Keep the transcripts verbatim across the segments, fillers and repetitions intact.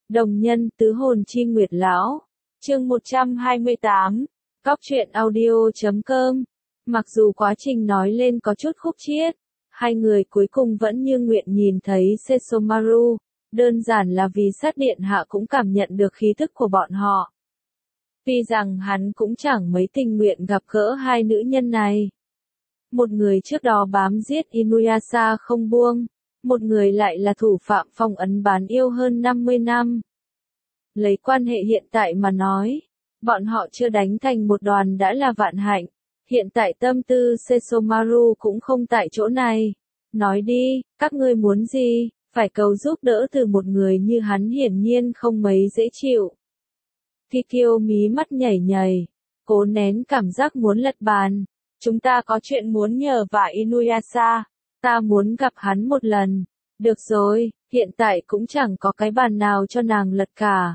Đồng nhân tứ hồn chi nguyệt lão. Chương một trăm hai mươi tám. Cóc truyện audio chấm com. Mặc dù quá trình nói lên có chút khúc chiết, hai người cuối cùng vẫn như nguyện nhìn thấy Sesomaru, đơn giản là vì sát điện hạ cũng cảm nhận được khí thức của bọn họ. Tuy rằng hắn cũng chẳng mấy tình nguyện gặp gỡ hai nữ nhân này. Một người trước đó bám giết Inuyasha không buông, một người lại là thủ phạm phong ấn bán yêu hơn năm mươi năm. Lấy quan hệ hiện tại mà nói, bọn họ chưa đánh thành một đoàn đã là vạn hạnh. Hiện tại tâm tư Sesomaru cũng không tại chỗ này. Nói đi, các ngươi muốn gì, phải cầu giúp đỡ từ một người như hắn hiển nhiên không mấy dễ chịu. Kikyo mí mắt nhảy nhảy, cố nén cảm giác muốn lật bàn. Chúng ta có chuyện muốn nhờ vả Inuyasha, ta muốn gặp hắn một lần. Được rồi, hiện tại cũng chẳng có cái bàn nào cho nàng lật cả.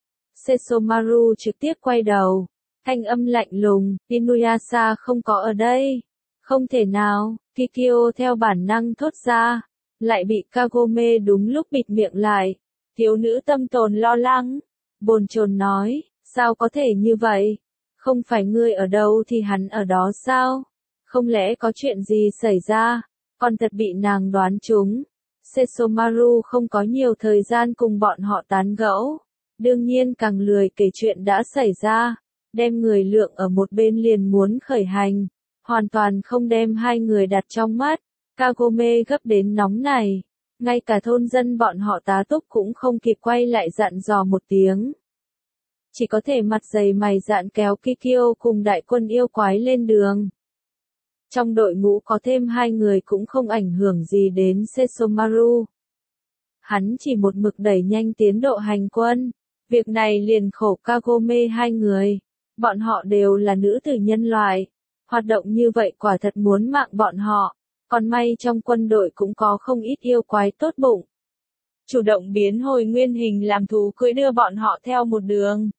Sesomaru trực tiếp quay đầu, thanh âm lạnh lùng, Inuyasha không có ở đây. Không thể nào, Kikyo theo bản năng thốt ra, lại bị Kagome đúng lúc bịt miệng lại. Thiếu nữ tâm tồn lo lắng, bồn chồn nói, sao có thể như vậy? Không phải ngươi ở đâu thì hắn ở đó sao? Không lẽ có chuyện gì xảy ra? Còn thật bị nàng đoán trúng. Sesomaru không có nhiều thời gian cùng bọn họ tán gẫu. Đương nhiên càng lười kể chuyện đã xảy ra. Đem người lượng ở một bên liền muốn khởi hành. Hoàn toàn không đem hai người đặt trong mắt. Kagome gấp đến nóng này. Ngay cả thôn dân bọn họ tá túc cũng không kịp quay lại dặn dò một tiếng. Chỉ có thể mặt dày mày dạn kéo Kikyo cùng đại quân yêu quái lên đường. Trong đội ngũ có thêm hai người cũng không ảnh hưởng gì đến Sesomaru. Hắn chỉ một mực đẩy nhanh tiến độ hành quân. Việc này liền khổ Kagome hai người. Bọn họ đều là nữ tử nhân loại. Hoạt động như vậy quả thật muốn mạng bọn họ. Còn may trong quân đội cũng có không ít yêu quái tốt bụng. Chủ động biến hồi nguyên hình làm thú cưỡi đưa bọn họ theo một đường.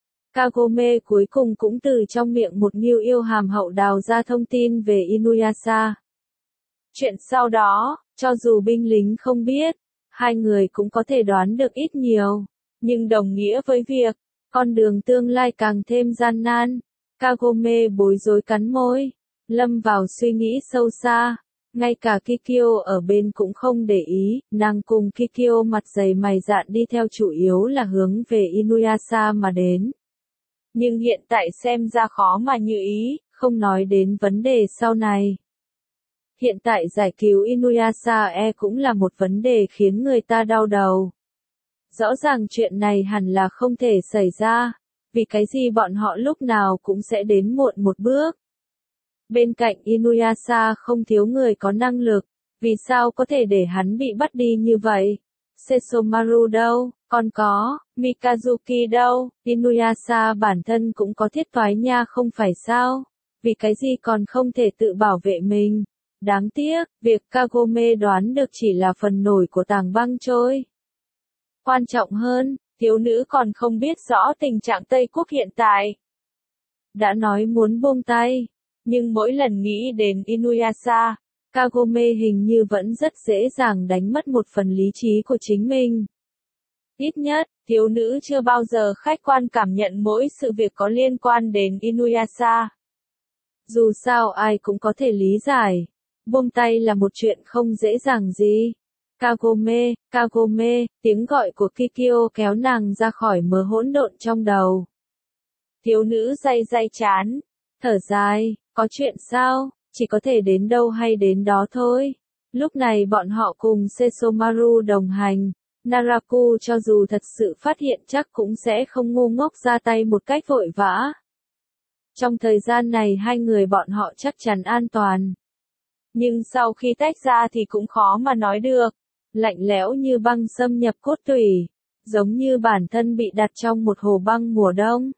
Kagome cuối cùng cũng từ trong miệng một nghiêu yêu hàm hậu đào ra thông tin về Inuyasha. Chuyện sau đó, cho dù binh lính không biết, hai người cũng có thể đoán được ít nhiều, nhưng đồng nghĩa với việc, con đường tương lai càng thêm gian nan. Kagome bối rối cắn môi, lâm vào suy nghĩ sâu xa. Ngay cả Kikyo ở bên cũng không để ý, nàng cùng Kikyo mặt dày mày dạn đi theo chủ yếu là hướng về Inuyasha mà đến. Nhưng hiện tại xem ra khó mà như ý, không nói đến vấn đề sau này. Hiện tại giải cứu Inuyasha e cũng là một vấn đề khiến người ta đau đầu. Rõ ràng chuyện này hẳn là không thể xảy ra, vì cái gì bọn họ lúc nào cũng sẽ đến muộn một bước. Bên cạnh Inuyasha không thiếu người có năng lực, vì sao có thể để hắn bị bắt đi như vậy? Sesomaru đâu, còn có, Mikazuki đâu, Inuyasha bản thân cũng có thiết toái nha không phải sao? Vì cái gì còn không thể tự bảo vệ mình? Đáng tiếc, việc Kagome đoán được chỉ là phần nổi của tảng băng trôi. Quan trọng hơn, thiếu nữ còn không biết rõ tình trạng Tây Quốc hiện tại. Đã nói muốn buông tay, nhưng mỗi lần nghĩ đến Inuyasha, Kagome hình như vẫn rất dễ dàng đánh mất một phần lý trí của chính mình. Ít nhất, thiếu nữ chưa bao giờ khách quan cảm nhận mỗi sự việc có liên quan đến Inuyasha. Dù sao ai cũng có thể lý giải, buông tay là một chuyện không dễ dàng gì. Kagome, Kagome, tiếng gọi của Kikyo kéo nàng ra khỏi mớ hỗn độn trong đầu. Thiếu nữ day day chán, thở dài, có chuyện sao, chỉ có thể đến đâu hay đến đó thôi. Lúc này bọn họ cùng Sesomaru đồng hành, Naraku cho dù thật sự phát hiện chắc cũng sẽ không ngu ngốc ra tay một cách vội vã. Trong thời gian này hai người bọn họ chắc chắn an toàn. Nhưng sau khi tách ra thì cũng khó mà nói được. Lạnh lẽo như băng xâm nhập cốt tủy, giống như bản thân bị đặt trong một hồ băng mùa đông.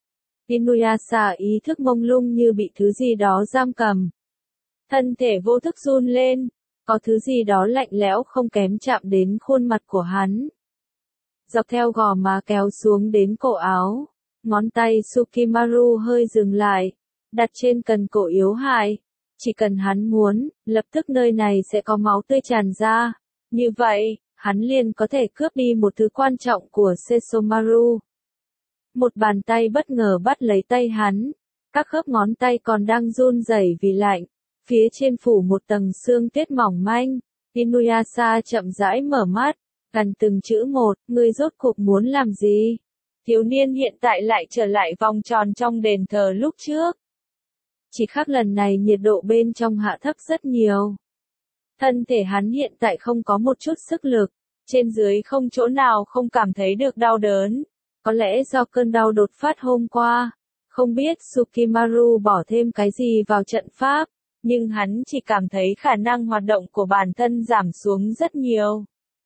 Inuyasha ý thức mông lung như bị thứ gì đó giam cầm. Thân thể vô thức run lên, có thứ gì đó lạnh lẽo không kém chạm đến khuôn mặt của hắn. Dọc theo gò má kéo xuống đến cổ áo, ngón tay Tsukimaru hơi dừng lại, đặt trên cần cổ yếu hại. Chỉ cần hắn muốn, lập tức nơi này sẽ có máu tươi tràn ra. Như vậy, hắn liền có thể cướp đi một thứ quan trọng của Sesomaru. Một bàn tay bất ngờ bắt lấy tay hắn, các khớp ngón tay còn đang run rẩy vì lạnh, phía trên phủ một tầng xương tiết mỏng manh. Inuyasha chậm rãi mở mắt, gần từng chữ một, ngươi rốt cuộc muốn làm gì? Thiếu niên hiện tại lại trở lại vòng tròn trong đền thờ lúc trước. Chỉ khác lần này nhiệt độ bên trong hạ thấp rất nhiều. Thân thể hắn hiện tại không có một chút sức lực, trên dưới không chỗ nào không cảm thấy được đau đớn. Có lẽ do cơn đau đột phát hôm qua, không biết Tsukimaru bỏ thêm cái gì vào trận pháp, nhưng hắn chỉ cảm thấy khả năng hoạt động của bản thân giảm xuống rất nhiều.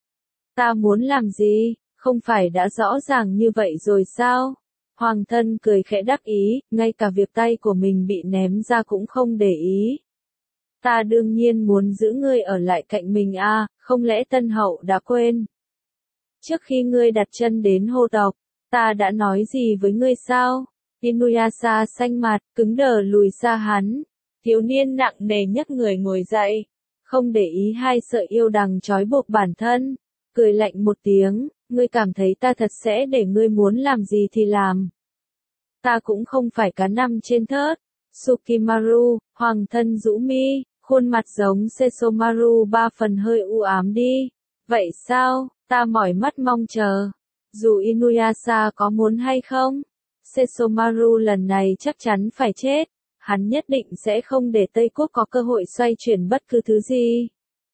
Ta muốn làm gì, không phải đã rõ ràng như vậy rồi sao? Hoàng thân cười khẽ đắc ý, ngay cả việc tay của mình bị ném ra cũng không để ý. Ta đương nhiên muốn giữ ngươi ở lại cạnh mình à, không lẽ Tân Hậu đã quên? Trước khi ngươi đặt chân đến hồ tộc, ta đã nói gì với ngươi sao? Inuyasha xanh mặt, cứng đờ lùi xa hắn. Thiếu niên nặng nề nhấc người ngồi dậy, không để ý hai sợi yêu đằng trói buộc bản thân, cười lạnh một tiếng, ngươi cảm thấy ta thật sẽ để ngươi muốn làm gì thì làm. Ta cũng không phải cá nằm trên thớt. Tsukimaru, hoàng thân rũ mi, khuôn mặt giống Sesomaru ba phần hơi u ám đi. Vậy sao, ta mỏi mắt mong chờ. Dù Inuyasha có muốn hay không, Sesomaru lần này chắc chắn phải chết. Hắn nhất định sẽ không để Tây Quốc có cơ hội xoay chuyển bất cứ thứ gì.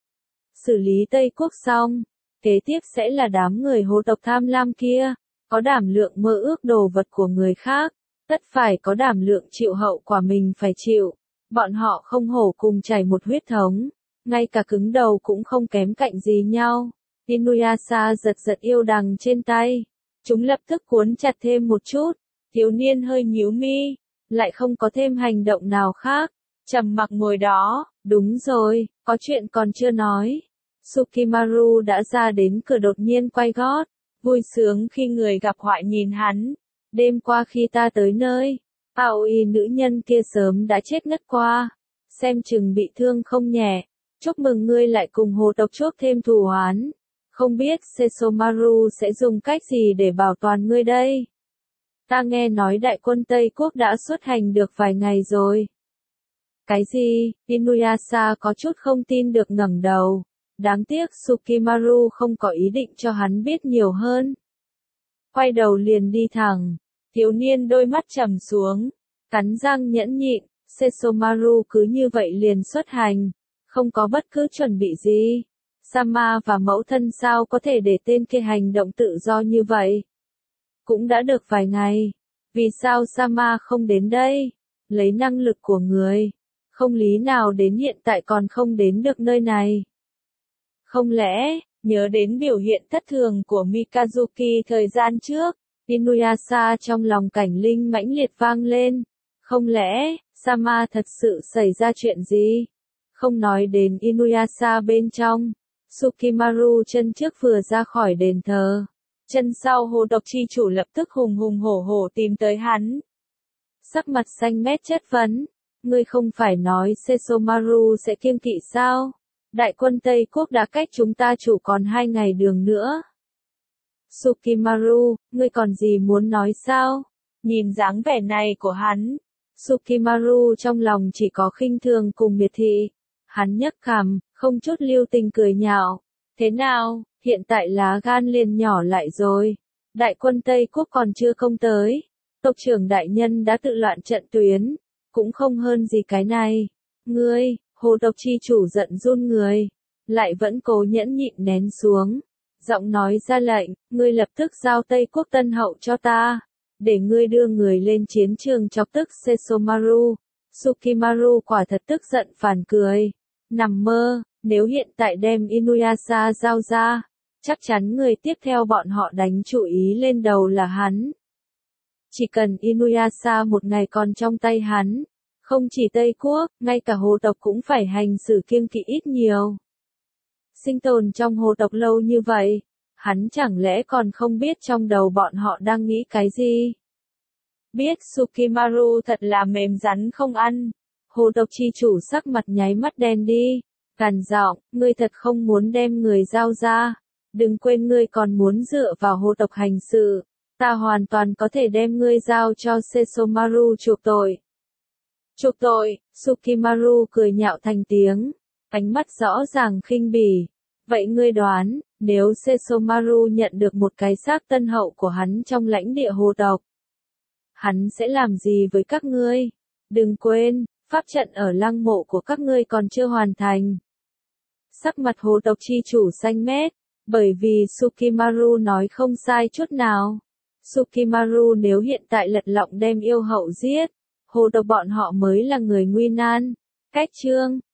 Xử lý Tây Quốc xong, kế tiếp sẽ là đám người hồ tộc tham lam kia, có đảm lượng mơ ước đồ vật của người khác, tất phải có đảm lượng chịu hậu quả mình phải chịu. Bọn họ không hổ cùng chảy một huyết thống, ngay cả cứng đầu cũng không kém cạnh gì nhau. Inuyasha giật giật yêu đằng trên tay, chúng lập tức cuốn chặt thêm một chút, thiếu niên hơi nhíu mi. Lại không có thêm hành động nào khác, trầm mặc ngồi đó. Đúng rồi, có chuyện còn chưa nói. Tsukimaru đã ra đến cửa đột nhiên quay gót, vui sướng khi người gặp họa nhìn hắn. Đêm qua khi ta tới nơi, Aoi nữ nhân kia sớm đã chết ngất qua, xem chừng bị thương không nhẹ. Chúc mừng ngươi lại cùng hồ tộc chuốc thêm thù oán. Không biết Sesomaru sẽ dùng cách gì để bảo toàn ngươi đây? Ta nghe nói đại quân Tây Quốc đã xuất hành được vài ngày rồi. Cái gì? Inuyasha có chút không tin được ngẩng đầu. Đáng tiếc Tsukimaru không có ý định cho hắn biết nhiều hơn. Quay đầu liền đi thẳng. Thiếu niên đôi mắt trầm xuống, cắn răng nhẫn nhịn. Sesomaru cứ như vậy liền xuất hành, không có bất cứ chuẩn bị gì. Sama và mẫu thân sao có thể để tên kia hành động tự do như vậy? Cũng đã được vài ngày, vì sao Sama không đến đây? Lấy năng lực của người, không lý nào đến hiện tại còn không đến được nơi này. Không lẽ, nhớ đến biểu hiện thất thường của Mikazuki thời gian trước, Inuyasha trong lòng cảnh linh mãnh liệt vang lên. Không lẽ, Sama thật sự xảy ra chuyện gì? Không nói đến Inuyasha bên trong, Tsukimaru chân trước vừa ra khỏi đền thờ. Chân sau hồ tộc chi chủ lập tức hùng hùng hổ hổ tìm tới hắn. Sắc mặt xanh mét chất vấn, ngươi không phải nói Sesomaru sẽ kiêng kỵ sao? Đại quân Tây Quốc đã cách chúng ta chủ còn hai ngày đường nữa. Tsukimaru, ngươi còn gì muốn nói sao? Nhìn dáng vẻ này của hắn, Tsukimaru trong lòng chỉ có khinh thường cùng miệt thị. Hắn nhấc cằm, không chút lưu tình cười nhạo. Thế nào, hiện tại lá gan liền nhỏ lại rồi. Đại quân Tây Quốc còn chưa công tới. Tộc trưởng đại nhân đã tự loạn trận tuyến. Cũng không hơn gì cái này. Ngươi, hồ tộc chi chủ giận run người. Lại vẫn cố nhẫn nhịn nén xuống. Giọng nói ra lệnh, ngươi lập tức giao Tây Quốc Tân Hậu cho ta. Để ngươi đưa người lên chiến trường chọc tức Sesomaru. Tsukimaru quả thật tức giận phản cười. Nằm mơ, nếu hiện tại đem Inuyasha giao ra, chắc chắn người tiếp theo bọn họ đánh chủ ý lên đầu là hắn. Chỉ cần Inuyasha một ngày còn trong tay hắn, không chỉ Tây Quốc, ngay cả hồ tộc cũng phải hành xử kiêng kỵ ít nhiều. Sinh tồn trong hồ tộc lâu như vậy, hắn chẳng lẽ còn không biết trong đầu bọn họ đang nghĩ cái gì? Biết Tsukimaru thật là mềm rắn không ăn. Hồ tộc chi chủ sắc mặt nháy mắt đen đi, gằn giọng, ngươi thật không muốn đem người giao ra. Đừng quên ngươi còn muốn dựa vào hồ tộc hành sự. Ta hoàn toàn có thể đem ngươi giao cho Sesomaru chuộc tội. Chuộc tội, Sukimaru cười nhạo thành tiếng, ánh mắt rõ ràng khinh bỉ. Vậy ngươi đoán, nếu Sesomaru nhận được một cái xác tân hậu của hắn trong lãnh địa hồ tộc, hắn sẽ làm gì với các ngươi? Đừng quên, pháp trận ở lăng mộ của các ngươi còn chưa hoàn thành. Sắc mặt hồ tộc chi chủ xanh mét, bởi vì Sukimaru nói không sai chút nào. Sukimaru nếu hiện tại lật lọng đem yêu hậu giết, hồ tộc bọn họ mới là người nguy nan. Cách chương